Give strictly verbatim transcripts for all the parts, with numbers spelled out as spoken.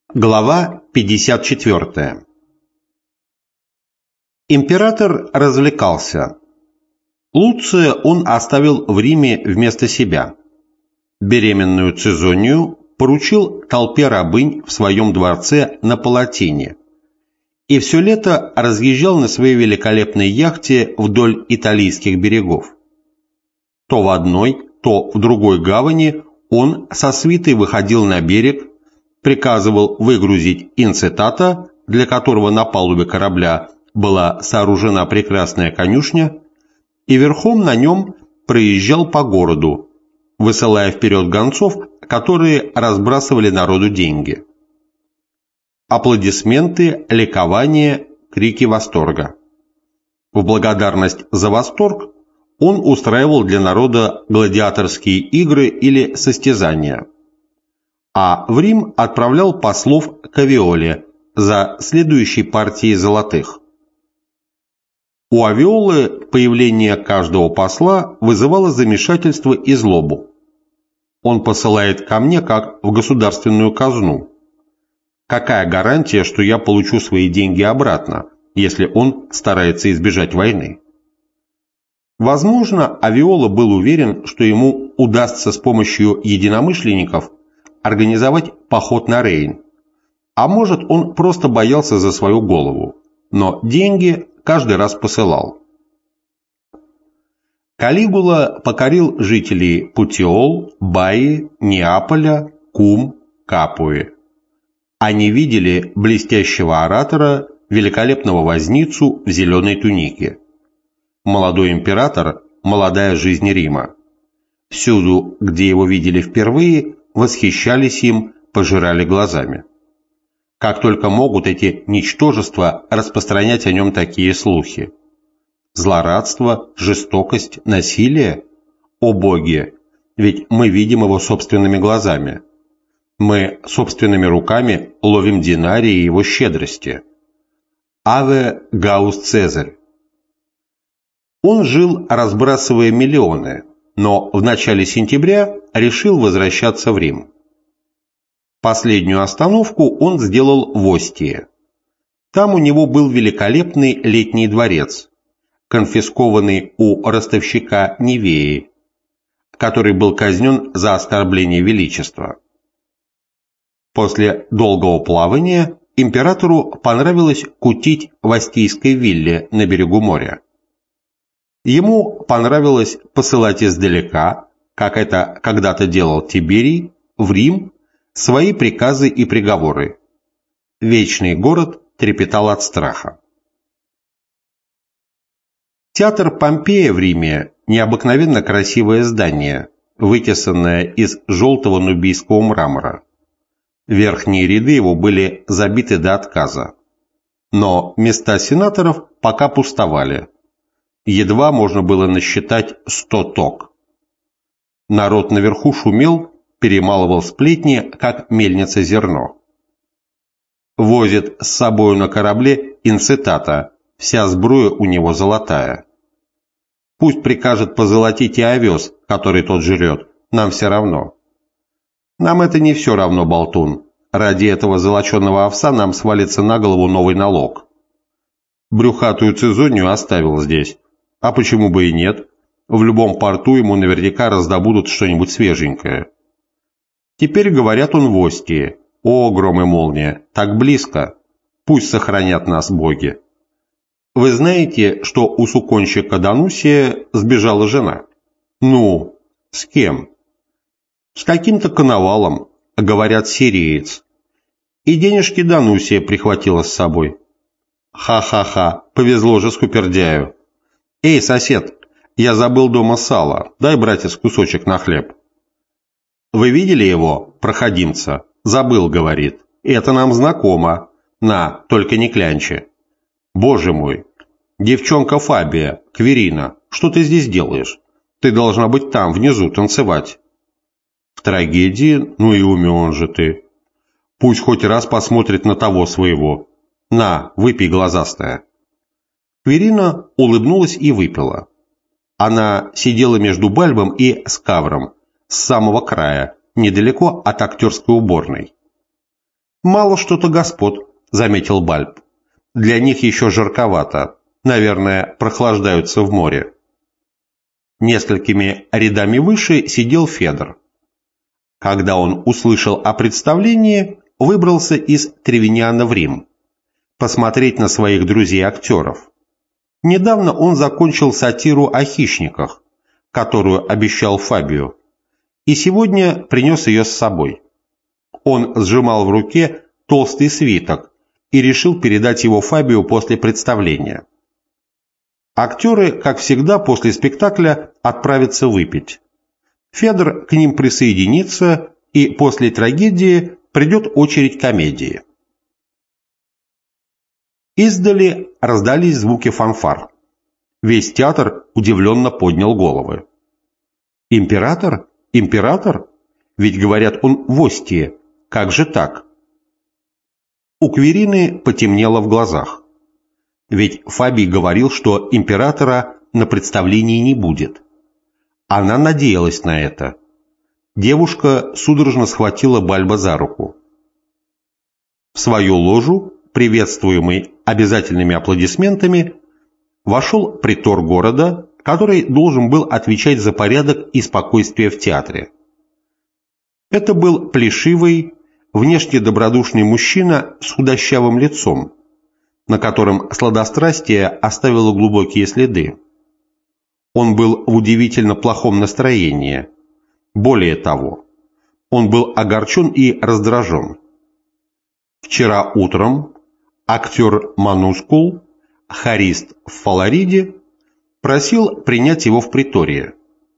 Глава пятьдесят четвёртая. Император развлекался. Луция он оставил в Риме вместо себя. Беременную Цезонию поручил толпе рабынь в своем дворце на Палатине и все лето разъезжал на своей великолепной яхте вдоль итальянских берегов. То в одной, то в другой гавани он со свитой выходил на берег, приказывал выгрузить инцитата, для которого на палубе корабля была сооружена прекрасная конюшня, и верхом на нем проезжал по городу, высылая вперед гонцов, которые разбрасывали народу деньги. Аплодисменты, ликование, крики восторга. В благодарность за восторг он устраивал для народа гладиаторские игры или состязания, а в Рим отправлял послов к Авиоле за следующей партией золотых. У Авиолы появление каждого посла вызывало замешательство и злобу. Он посылает ко мне как в государственную казну. Какая гарантия, что я получу свои деньги обратно, если он старается избежать войны? Возможно, Авиола был уверен, что ему удастся с помощью единомышленников организовать поход на Рейн, а может, он просто боялся за свою голову, но деньги каждый раз посылал. Калигула покорил жителей Путиол, Баи, Неаполя, Кум, Капуи. Они видели блестящего оратора, великолепного возницу в зеленой тунике. Молодой император, молодая жизнь Рима. Всюду, где его видели впервые, восхищались им, пожирали глазами. Как только могут эти ничтожества распространять о нем такие слухи. Злорадство, жестокость, насилие? О боги! Ведь мы видим его собственными глазами. Мы собственными руками ловим динарии его щедрости. Аве Гаус Цезарь. Он жил, разбрасывая миллионы, но в начале сентября решил возвращаться в Рим. Последнюю остановку он сделал в Остии. Там у него был великолепный летний дворец, конфискованный у ростовщика Невеи, который был казнен за оскорбление величества. После долгого плавания императору понравилось кутить в Остийской вилле на берегу моря. Ему понравилось посылать издалека, как это когда-то делал Тиберий, в Рим свои приказы и приговоры. Вечный город трепетал от страха. Театр Помпея в Риме – необыкновенно красивое здание, вытесанное из желтого нубийского мрамора. Верхние ряды его были забиты до отказа. Но места сенаторов пока пустовали. Едва можно было насчитать сто ток. Народ наверху шумел, перемалывал сплетни, как мельница зерно. Возит с собою на корабле инцитата, вся сбруя у него золотая. Пусть прикажет позолотить и овес, который тот жрет, нам все равно. Нам это не все равно, болтун. Ради этого золоченого овса нам свалится на голову новый налог. Брюхатую Цезонию оставил здесь. А почему бы и нет? В любом порту ему наверняка раздобудут что-нибудь свеженькое. Теперь, говорят, он в Остии. О, гром и молния, так близко. Пусть сохранят нас боги. Вы знаете, что у суконщика Данусия сбежала жена? Ну, с кем? С каким-то коновалом, говорят, сириец. И денежки Данусия прихватила с собой. Ха-ха-ха, повезло же скупердяю. Эй, сосед, я забыл дома сало, дай, братец, кусочек на хлеб. Вы видели его, проходимца? Забыл, говорит. Это нам знакомо. На, только не клянчи. Боже мой, девчонка Фабия, Кверина, что ты здесь делаешь? Ты должна быть там, внизу, танцевать. В трагедии, ну и умен же ты. Пусть хоть раз посмотрит на того своего. На, выпей, глазастая. Кверина улыбнулась и выпила. Она сидела между Бальбом и Скавром, с самого края, недалеко от актерской уборной. «Мало что-то господ», — заметил Бальб. «Для них еще жарковато. Наверное, прохлаждаются в море». Несколькими рядами выше сидел Федор. Когда он услышал о представлении, выбрался из Тревиниана в Рим, посмотреть на своих друзей-актеров. Недавно он закончил сатиру о хищниках, которую обещал Фабию, и сегодня принес ее с собой. Он сжимал в руке толстый свиток и решил передать его Фабию после представления. Актеры, как всегда, после спектакля отправятся выпить. Федор к ним присоединится, и после трагедии придет очередь комедии. Издали раздались звуки фанфар. Весь театр удивленно поднял головы. «Император? Император? Ведь, говорят, он в Остии. Как же так?» У Кверины потемнело в глазах. Ведь Фабий говорил, что императора на представлении не будет. Она надеялась на это. Девушка судорожно схватила Бальба за руку. В свою ложу, приветствуемый обязательными аплодисментами, вошел претор города, который должен был отвечать за порядок и спокойствие в театре. Это был плешивый, внешне добродушный мужчина с худощавым лицом, на котором сладострастие оставило глубокие следы. Он был в удивительно плохом настроении. Более того, он был огорчен и раздражен. Вчера утром актер Манускул, хорист в Фалариде, просил принять его в притории.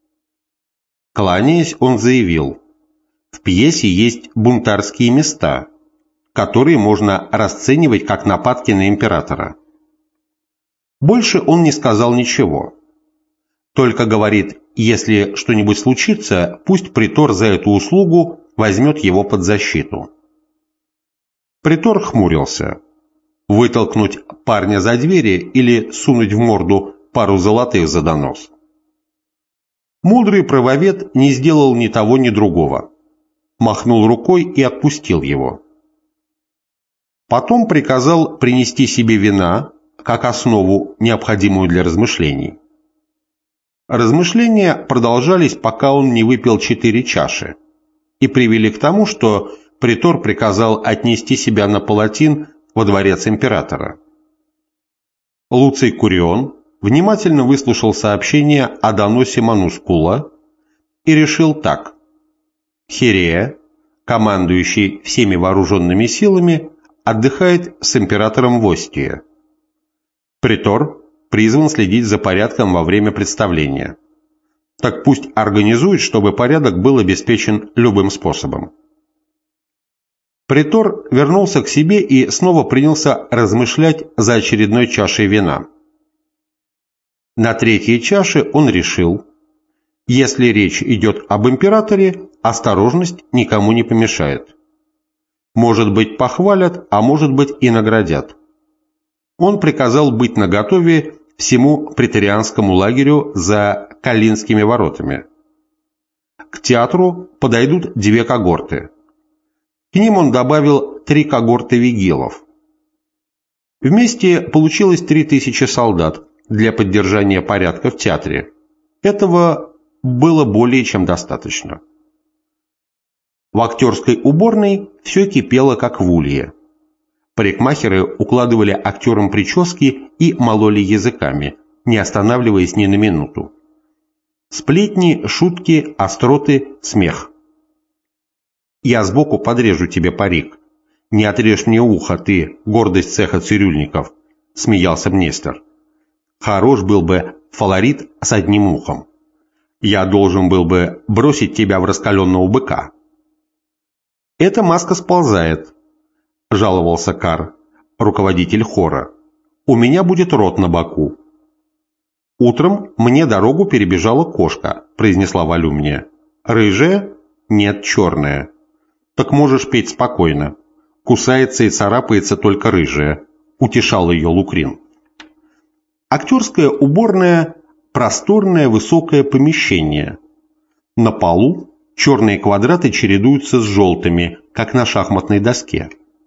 Кланяясь, он заявил: в пьесе есть бунтарские места, которые можно расценивать как нападки на императора. Больше он не сказал ничего. Только говорит, если что-нибудь случится, пусть претор за эту услугу возьмет его под защиту. Претор хмурился. Вытолкнуть парня за двери или сунуть в морду пару золотых за донос. Мудрый правовед не сделал ни того, ни другого. Махнул рукой и отпустил его. Потом приказал принести себе вина, как основу, необходимую для размышлений. Размышления продолжались, пока он не выпил четыре чаши, и привели к тому, что претор приказал отнести себя на палатин во дворец императора. Луций Курион внимательно выслушал сообщение о доносе Манускула и решил так: Хирея, командующий всеми вооруженными силами, отдыхает с императором в Остии. Претор призван следить за порядком во время представления. Так пусть организует, чтобы порядок был обеспечен любым способом. Претор вернулся к себе и снова принялся размышлять за очередной чашей вина. На третьей чаше он решил: если речь идет об императоре, осторожность никому не помешает. Может быть, похвалят, а может быть и наградят. Он приказал быть наготове всему преторианскому лагерю за Калинскими воротами. К театру подойдут две когорты. К ним он добавил три когорты вигилов. Вместе получилось три тысячи солдат для поддержания порядка в театре. Этого было более чем достаточно. В актерской уборной все кипело, как в улье. Парикмахеры укладывали актерам прически и мололи языками, не останавливаясь ни на минуту. Сплетни, шутки, остроты, смех. «Я сбоку подрежу тебе парик. Не отрежь мне ухо, ты, гордость цеха цирюльников», — смеялся Мнестер. «Хорош был бы фаларит с одним ухом. Я должен был бы бросить тебя в раскаленного быка». «Эта маска сползает», — жаловался Кар, руководитель хора. «У меня будет рот на боку». «Утром мне дорогу перебежала кошка», — произнесла Волюмния. «Рыжая? Нет, черная». «Так можешь петь спокойно. Кусается и царапается только рыжая», — утешал ее Лукрин. Актерская уборная – просторное высокое помещение. На полу черные квадраты чередуются с желтыми, как на шахматной доске.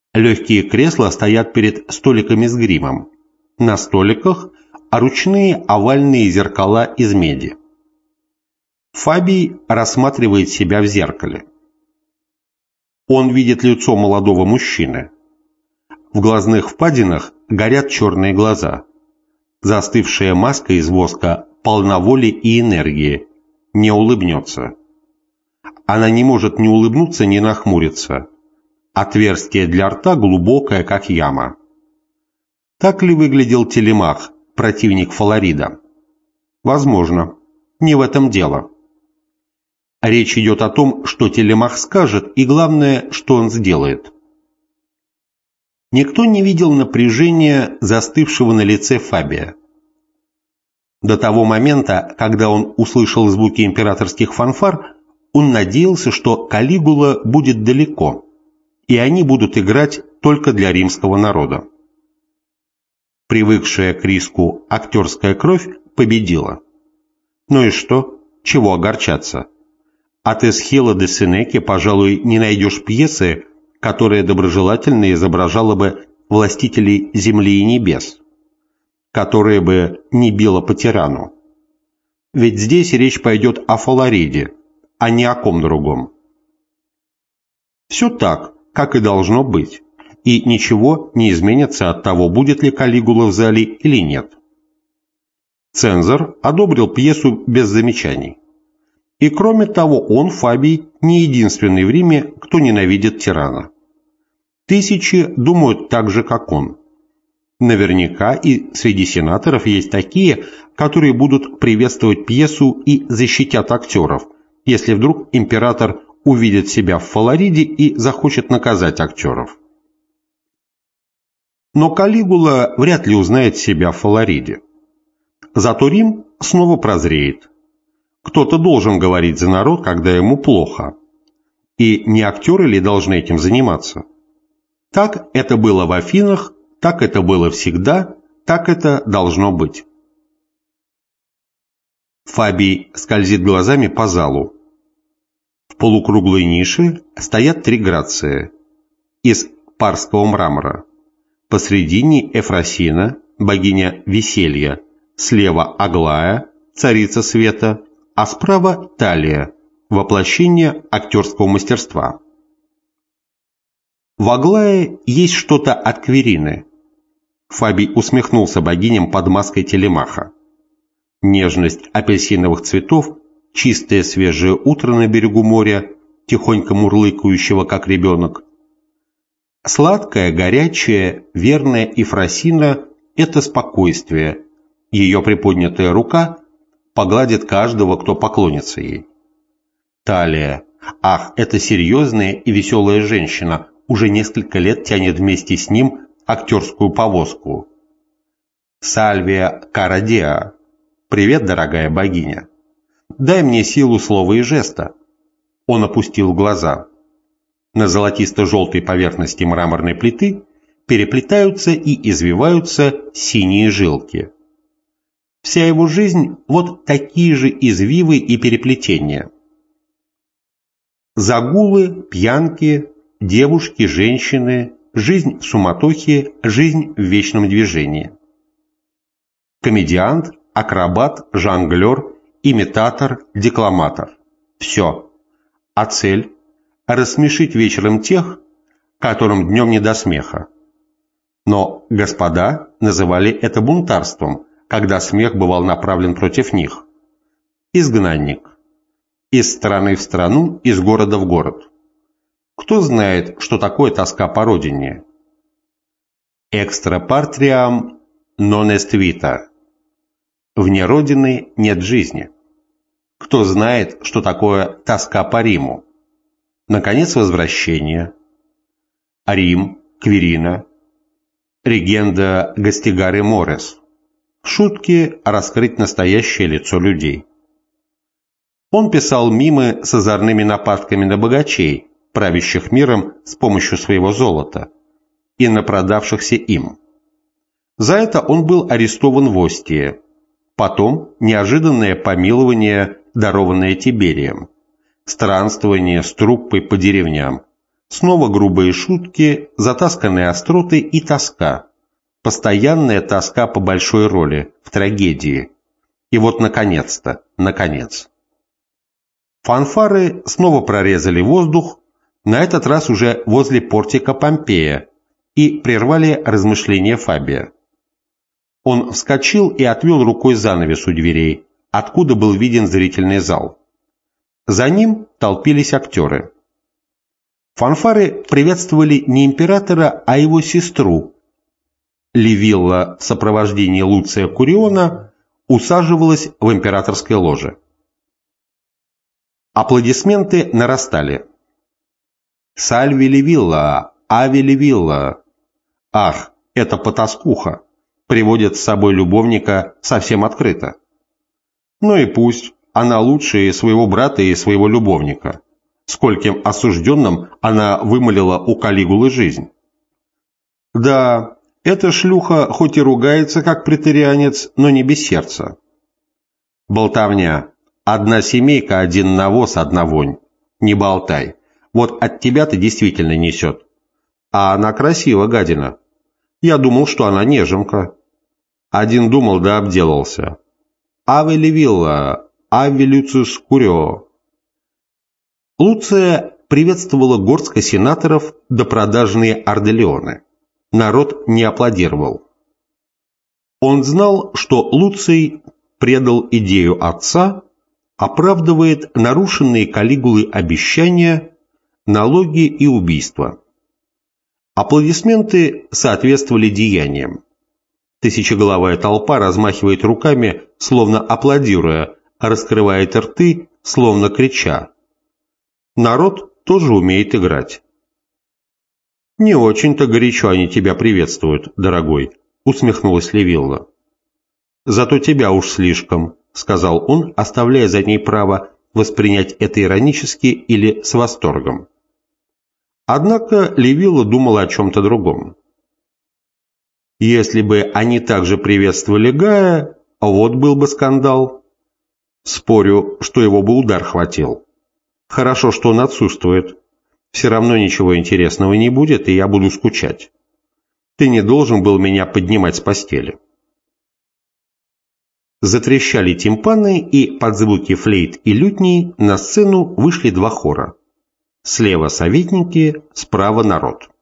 Легкие кресла стоят перед столиками с гримом. На столиках ручные овальные зеркала из меди. Фабий рассматривает себя в зеркале. Он видит лицо молодого мужчины. В глазных впадинах горят черные глаза. Застывшая маска из воска полна воли и энергии. Не улыбнется. Она не может ни улыбнуться, ни нахмуриться. Отверстие для рта глубокое, как яма. Так ли выглядел Телемах, противник Фаларида? Возможно. Не в этом дело. Речь идет о том, что Телемах скажет, и главное, что он сделает. Никто не видел напряжения, застывшего на лице Фабия. До того момента, когда он услышал звуки императорских фанфар, он надеялся, что Калигула будет далеко, и они будут играть только для римского народа. Привыкшая к риску актерская кровь победила. Ну и что? Чего огорчаться? От Эсхила де Сенеки, пожалуй, не найдешь пьесы, которая доброжелательно изображала бы властителей земли и небес, которая бы не била по тирану. Ведь здесь речь пойдет о Фалариде, а не о ком другом. Все так, как и должно быть, и ничего не изменится от того, будет ли Калигула в зале или нет. Цензор одобрил пьесу без замечаний. И кроме того, он, Фабий, не единственный в Риме, кто ненавидит тирана. Тысячи думают так же, как он. Наверняка и среди сенаторов есть такие, которые будут приветствовать пьесу и защитят актеров, если вдруг император увидит себя в Фалариде и захочет наказать актеров. Но Калигула вряд ли узнает себя в Фалариде. Зато Рим снова прозреет. Кто-то должен говорить за народ, когда ему плохо. И не актеры ли должны этим заниматься? Так это было в Афинах, так это было всегда, так это должно быть. Фабий скользит глазами по залу. В полукруглой нише стоят три грации из парского мрамора. Посредине Эфросина, богиня веселья, слева Аглая, царица света, а справа Талия, воплощение актерского мастерства. В Аглае есть что-то от Кверины. Фабий усмехнулся богиням под маской Телемаха. Нежность апельсиновых цветов, чистое свежее утро на берегу моря, тихонько мурлыкающего, как ребенок. Сладкая, горячая, верная Эфросина – это спокойствие. Ее приподнятая рука погладит каждого, кто поклонится ей. Талия. Ах, это серьезная и веселая женщина, уже несколько лет тянет вместе с ним актерскую повозку. Сальвия Карадеа. Привет, дорогая богиня. Дай мне силу слова и жеста. Он опустил глаза. На золотисто-желтой поверхности мраморной плиты переплетаются и извиваются синие жилки. Вся его жизнь – вот такие же извивы и переплетения. Загулы, пьянки, девушки, женщины, жизнь в суматохе, жизнь в вечном движении. Комедиант, акробат, жонглер, имитатор, декламатор. Все. А цель – рассмешить вечером тех, которым днем не до смеха. Но господа называли это бунтарством, когда смех бывал направлен против них. Изгнанник. Из страны в страну, из города в город. Кто знает, что такое тоска по родине? Extra patriam non est vita. Вне родины нет жизни. Кто знает, что такое тоска по Риму? Наконец, возвращение. Рим, Кверина. Регенда Гастигаре Морес. Шутки раскрыть настоящее лицо людей. Он писал мимы с озорными нападками на богачей, правящих миром с помощью своего золота, и на продавшихся им. За это он был арестован в Остии. Потом неожиданное помилование, дарованное Тиберием. Странствование с труппой по деревням. Снова грубые шутки, затасканные остроты и тоска. Постоянная тоска по большой роли, в трагедии. И вот наконец-то, наконец. Фанфары снова прорезали воздух, на этот раз уже возле портика Помпея, и прервали размышления Фабия. Он вскочил и отвел рукой занавес у дверей, откуда был виден зрительный зал. За ним толпились актеры. Фанфары приветствовали не императора, а его сестру. Ливилла в сопровождении Луция Куриона усаживалась в императорской ложе. Аплодисменты нарастали. «Сальви Ливилла! Ави Ливилла!» «Ах, это потаскуха!» Приводит с собой любовника совсем открыто. Ну и пусть, она лучше и своего брата, и своего любовника. Скольким осужденным она вымолила у Калигулы жизнь. Да, эта шлюха хоть и ругается, как претерианец, но не без сердца. Болтовня. Одна семейка, один навоз, одна вонь. Не болтай. Вот от тебя-то действительно несет. А она красива, гадина. Я думал, что она неженка. Один думал, да обделался. Аве Ливилла, аве Люциус Курио. Луция приветствовала горстка сенаторов да продажные орделеоны. Народ не аплодировал. Он знал, что Луций предал идею отца, оправдывает нарушенные Калигулой обещания, налоги и убийства. Аплодисменты соответствовали деяниям. Тысячеголовая толпа размахивает руками, словно аплодируя, а раскрывает рты, словно крича. Народ тоже умеет играть. «Не очень-то горячо они тебя приветствуют, дорогой», — усмехнулась Ливилла. «Зато тебя уж слишком», — сказал он, оставляя за ней право воспринять это иронически или с восторгом. Однако Ливилла думала о чем-то другом. Если бы они также приветствовали Гая, вот был бы скандал. Спорю, что его бы удар хватил. Хорошо, что он отсутствует. Все равно ничего интересного не будет, и я буду скучать. Ты не должен был меня поднимать с постели. Затрещали тимпаны, и под звуки флейт и лютней на сцену вышли два хора. Слева советники, справа народ.